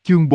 Chương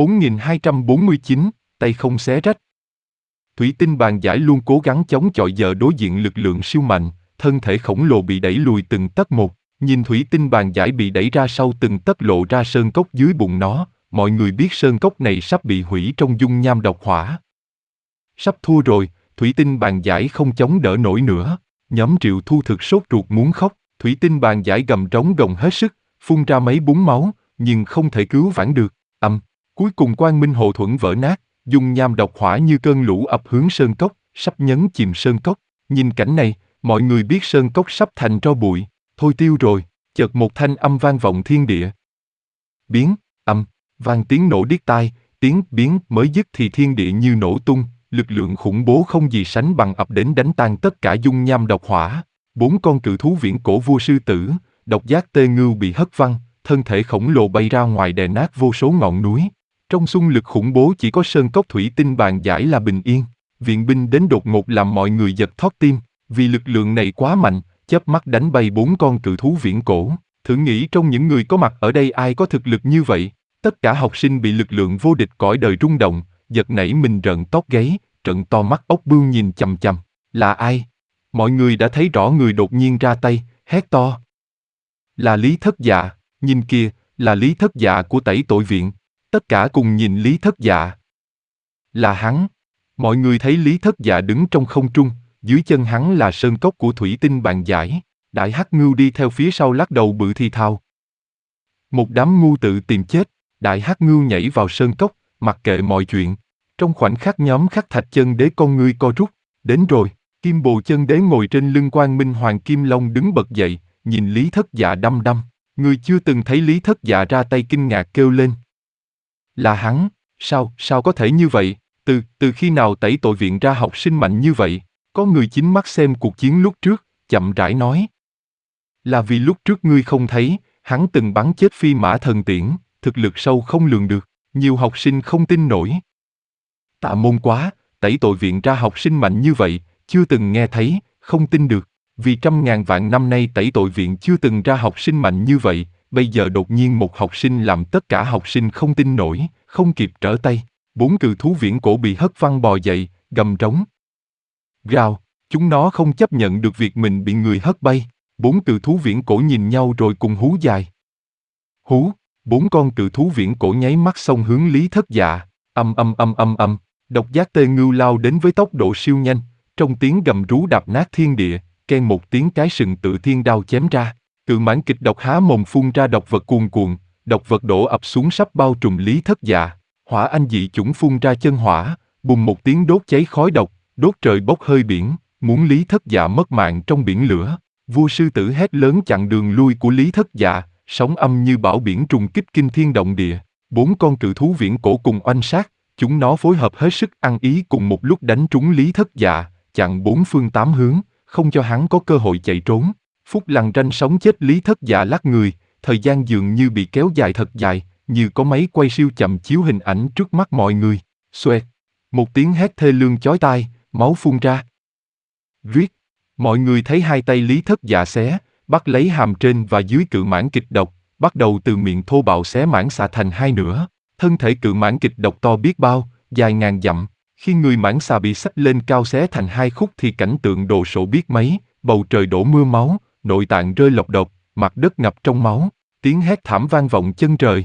4249, tay không xé rách. Thủy tinh bàn giải luôn cố gắng chống chọi giờ đối diện lực lượng siêu mạnh, thân thể khổng lồ bị đẩy lùi từng tấc một, nhìn thủy tinh bàn giải bị đẩy ra sau từng tấc lộ ra sơn cốc dưới bụng nó, mọi người biết sơn cốc này sắp bị hủy trong dung nham độc hỏa. Sắp thua rồi, thủy tinh bàn giải không chống đỡ nổi nữa, nhóm Triệu Thu thực sốt ruột muốn khóc, thủy tinh bàn giải gầm trống gồng hết sức, phun ra mấy búng máu, nhưng không thể cứu vãn được, cuối cùng Quang Minh Hộ Thuẫn vỡ nát, dung nham độc hỏa như cơn lũ ập hướng sơn cốc, sắp nhấn chìm sơn cốc. Nhìn cảnh này, mọi người biết sơn cốc sắp thành tro bụi, thôi tiêu rồi. Chợt một thanh âm vang vọng thiên địa. Biến, vang tiếng nổ điếc tai, tiếng biến mới dứt thì thiên địa như nổ tung, lực lượng khủng bố không gì sánh bằng ập đến đánh tan tất cả dung nham độc hỏa. 4 con cự thú viễn cổ vua sư tử, độc giác tê ngưu bị hất văng, thân thể khổng lồ bay ra ngoài đè nát vô số ngọn núi. Trong xung lực khủng bố chỉ có sơn cốc thủy tinh bàn giải là bình yên. Viện binh đến đột ngột làm mọi người giật thót tim, vì lực lượng này quá mạnh, chớp mắt đánh bay 4 con cự thú viễn cổ. Thử nghĩ trong những người có mặt ở đây ai có thực lực như vậy? Tất cả học sinh bị lực lượng vô địch cõi đời rung động, giật nảy mình rợn tóc gáy, trợn to mắt ốc bươu nhìn chằm chằm. Là ai? Mọi người đã thấy rõ người đột nhiên ra tay, hét to. Là Lý Thất Dạ, nhìn kìa, là Lý Thất Dạ của Tẩy Tội Viện. Tất cả cùng nhìn Lý Thất Dạ. Là hắn. Mọi người thấy Lý Thất Dạ đứng trong không trung, dưới chân hắn là sơn cốc của thủy tinh bàn giải. Đại Hắc Ngưu đi theo phía sau lắc đầu bự thì thào. Một đám ngu tự tìm chết, Đại Hắc Ngưu nhảy vào sơn cốc, mặc kệ mọi chuyện. Trong khoảnh khắc nhóm Khắc Thạch Chân Đế con ngươi co rút, đến rồi. Kim Bồ Chân Đế ngồi trên lưng Quang Minh Hoàng Kim Long đứng bật dậy, nhìn Lý Thất Dạ đăm đăm. Người chưa từng thấy Lý Thất Dạ ra tay kinh ngạc kêu lên. Là hắn, sao có thể như vậy? Từ khi nào Tẩy Tội Viện ra học sinh mạnh như vậy? Có người chính mắt xem cuộc chiến lúc trước, chậm rãi nói. Là vì lúc trước ngươi không thấy, hắn từng bắn chết Phi Mã Thần Tiễn, thực lực sâu không lường được, nhiều học sinh không tin nổi. Tạ môn quá, Tẩy Tội Viện ra học sinh mạnh như vậy, chưa từng nghe thấy, không tin được. Vì trăm ngàn vạn năm nay Tẩy Tội Viện chưa từng ra học sinh mạnh như vậy, bây giờ đột nhiên một học sinh làm tất cả học sinh không tin nổi, không kịp trở tay. 4 cự thú viễn cổ bị hất văng bò dậy, gầm trống. Gào, chúng nó không chấp nhận được việc mình bị người hất bay. 4 cự thú viễn cổ nhìn nhau rồi cùng hú dài. Hú, 4 con cự thú viễn cổ nháy mắt xông hướng Lý Thất Dạ. Độc giác tê ngưu lao đến với tốc độ siêu nhanh, trong tiếng gầm rú đạp nát thiên địa, keng một tiếng cái sừng tự thiên đao chém ra. Cự mãng kịch độc há mồm phun ra độc vật cuồn cuộn, độc vật đổ ập xuống sắp bao trùm Lý Thất Dạ. Hỏa anh dị chủng phun ra chân hỏa, bùng một tiếng đốt cháy khói độc, đốt trời bốc hơi biển, muốn Lý Thất Dạ mất mạng trong biển lửa. Vua sư tử hét lớn chặn đường lui của Lý Thất Dạ, sóng âm như bão biển trùng kích kinh thiên động địa. 4 con cự thú viễn cổ cùng oanh sát, chúng nó phối hợp hết sức ăn ý cùng một lúc đánh trúng Lý Thất Dạ, chặn 4 phương 8 hướng, không cho hắn có cơ hội chạy trốn. Phút lằn ranh sống chết Lý Thất Dạ lắc người, thời gian dường như bị kéo dài thật dài, như có máy quay siêu chậm chiếu hình ảnh trước mắt mọi người. Xoẹt, một tiếng hét thê lương chói tai, máu phun ra. Riết, mọi người thấy hai tay Lý Thất Dạ xé, bắt lấy hàm trên và dưới cự mãng kịch độc, bắt đầu từ miệng thô bạo xé mãng xạ thành hai nửa. Thân thể cự mãng kịch độc to biết bao, dài ngàn dặm. Khi người mãng xà bị xách lên cao xé thành hai khúc thì cảnh tượng đồ sộ biết mấy, bầu trời đổ mưa máu, nội tạng rơi lộc độc, mặt đất ngập trong máu, tiếng hét thảm vang vọng chân trời.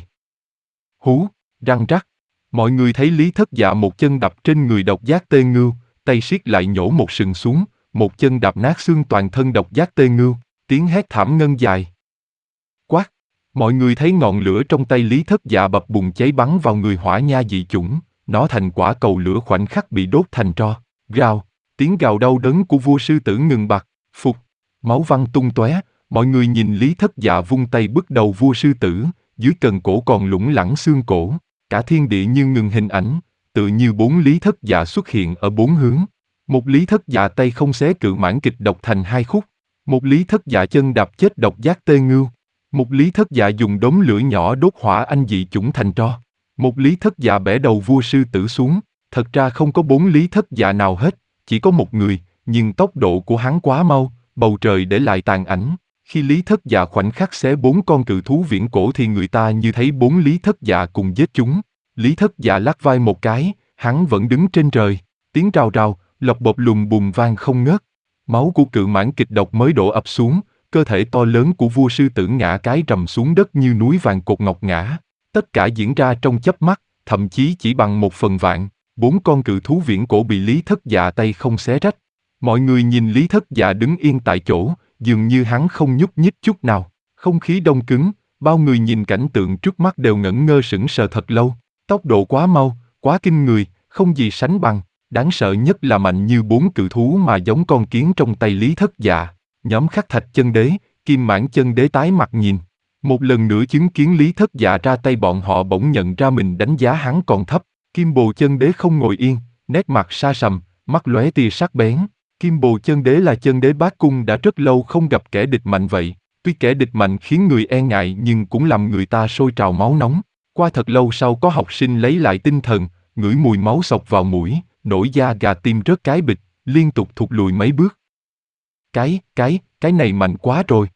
Hú, răng rắc, mọi người thấy Lý Thất Dạ một chân đập trên người độc giác tê ngưu, tay siết lại nhổ một sừng xuống, một chân đạp nát xương toàn thân độc giác tê ngưu, tiếng hét thảm ngân dài. Quát, mọi người thấy ngọn lửa trong tay Lý Thất Dạ bập bùng cháy bắn vào người hỏa nha dị chủng, nó thành quả cầu lửa khoảnh khắc bị đốt thành tro. Gào, tiếng gào đau đớn của vua sư tử ngừng bặt, phục, máu văng tung tóe, mọi người nhìn Lý Thất Dạ vung tay bứt đầu vua sư tử, dưới cần cổ còn lủng lẳng xương cổ, cả thiên địa như ngừng hình ảnh, tự như 4 Lý Thất Dạ xuất hiện ở 4 hướng. Một Lý Thất Dạ tay không xé cự mãng kịch độc thành hai khúc, một Lý Thất Dạ chân đạp chết độc giác tê ngưu, một Lý Thất Dạ dùng đống lửa nhỏ đốt hỏa anh dị chủng thành tro, một Lý Thất Dạ bẻ đầu vua sư tử xuống. Thật ra không có 4 Lý Thất Dạ nào hết, chỉ có một người, nhưng tốc độ của hắn quá mau, bầu trời để lại tàn ảnh. Khi Lý Thất Dạ khoảnh khắc xé 4 con cự thú viễn cổ thì người ta như thấy 4 Lý Thất Dạ cùng giết chúng. Lý Thất Dạ lắc vai một cái, hắn vẫn đứng trên trời. Tiếng rào rào, lộc bộp lùng bùng vang không ngớt. Máu của cự mãng kịch độc mới đổ ập xuống, cơ thể to lớn của vua sư tử ngã cái rầm xuống đất như núi vàng cột ngọc ngã. Tất cả diễn ra trong chớp mắt, thậm chí chỉ bằng 1/1000. 4 con cự thú viễn cổ bị Lý Thất Dạ tay không xé rách. Mọi người nhìn Lý Thất Dạ đứng yên tại chỗ, dường như hắn không nhúc nhích chút nào. Không khí đông cứng, bao người nhìn cảnh tượng trước mắt đều ngẩn ngơ sững sờ thật lâu. Tốc độ quá mau, quá kinh người, không gì sánh bằng. Đáng sợ nhất là mạnh như 4 cự thú mà giống con kiến trong tay Lý Thất Dạ. Nhóm Khắc Thạch Chân Đế, Kim Mãng Chân Đế tái mặt nhìn. Một lần nữa chứng kiến Lý Thất Dạ ra tay, bọn họ bỗng nhận ra mình đánh giá hắn còn thấp. Kim Bồ Chân Đế không ngồi yên, nét mặt sa sầm, mắt lóe tia sắc bén. Kim Bồ Chân Đế là chân đế bát cung đã rất lâu không gặp kẻ địch mạnh vậy. Tuy kẻ địch mạnh khiến người e ngại nhưng cũng làm người ta sôi trào máu nóng. Qua thật lâu sau có học sinh lấy lại tinh thần, ngửi mùi máu xộc vào mũi, nổi da gà tim rớt cái bịch, liên tục thụt lùi mấy bước. Cái này mạnh quá rồi.